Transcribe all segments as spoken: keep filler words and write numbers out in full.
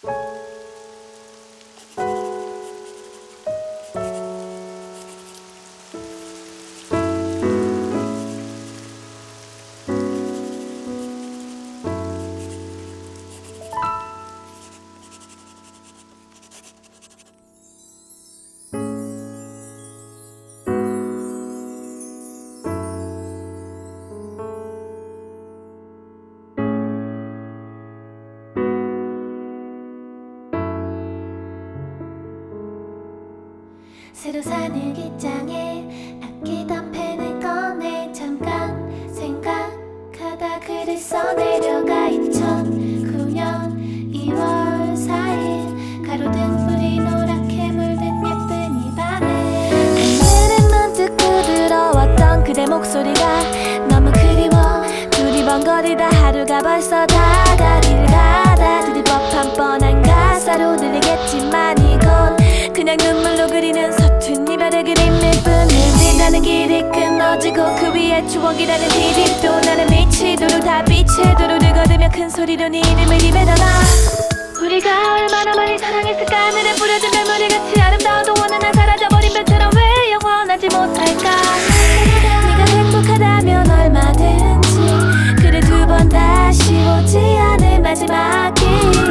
새로 사는 길장에 아끼던 펜을 꺼내 잠깐 생각하다 글을 써내려가 이천구 년 이월 사일 가로등 불이 노랗게 물든 예쁜 이 밤에 오늘은 문득 부드러웠던 그대 목소리가 너무 그리워 두리번거리다 하루가 벌써 다가 길 가다 들릴 법한 뻔한 가사로 들리겠지만 이건 그냥 눈물로 그리는 서툰 이별의 그림일 뿐 흘러가는 길이 끊어지고 그 위에 추억이라는 디딤도 나는 미치도록 다 빛의 도로를 걸으며 큰 소리로 네 이름을 입에다가 우리가 얼마나 많이 사랑했을까 하늘에 뿌려진 별무리같이 아름다워도 어느 날 사라져버린 별처럼 왜 영원하지 못할까 네가 행복하다면 얼마든지 그래 두 번 다시 오지 않을 마지막 길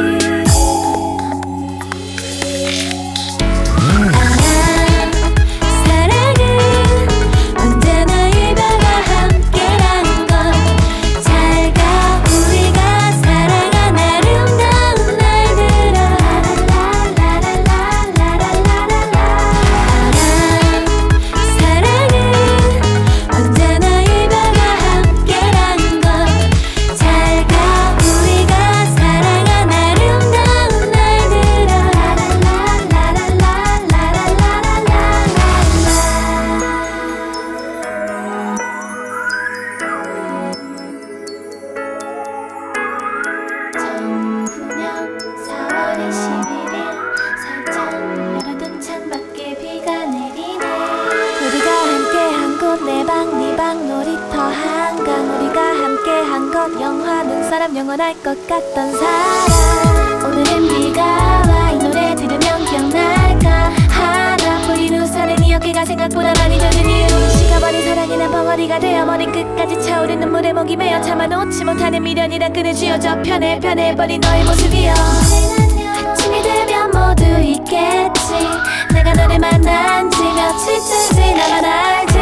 내 방 네 방 놀이터 한강 우리가 함께 한 것 영화 눈사람 영원할 것 같던 사람 오늘은 비가 와 이 노래 들으면 기억날까 하나 보이는 우산은 이 어깨가 생각보다 많이 젖은 이유 식어버린 사랑이 난 벙어리가 되어 머리 끝까지 차오르는 눈물에 목이 메어 참아놓지 못하는 미련이란 끈을 쥐어져 편해 편해버린 너의 모습이여 아침이 되면 모두 있겠지 내가 너를 만난 지 며칠쯤지 나만 알지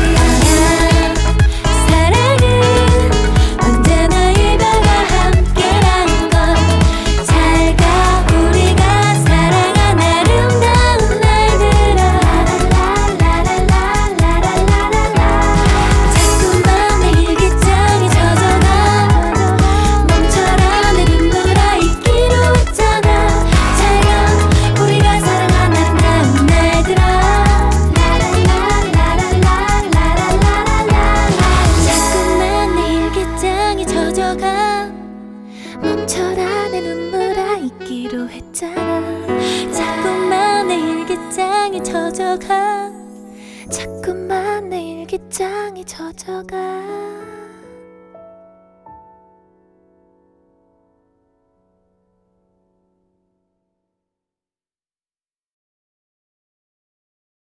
멈춰라 내 눈물아 있기로 했잖아 자꾸만 내 일기장에 젖어가 자꾸만 내 일기장에 젖어가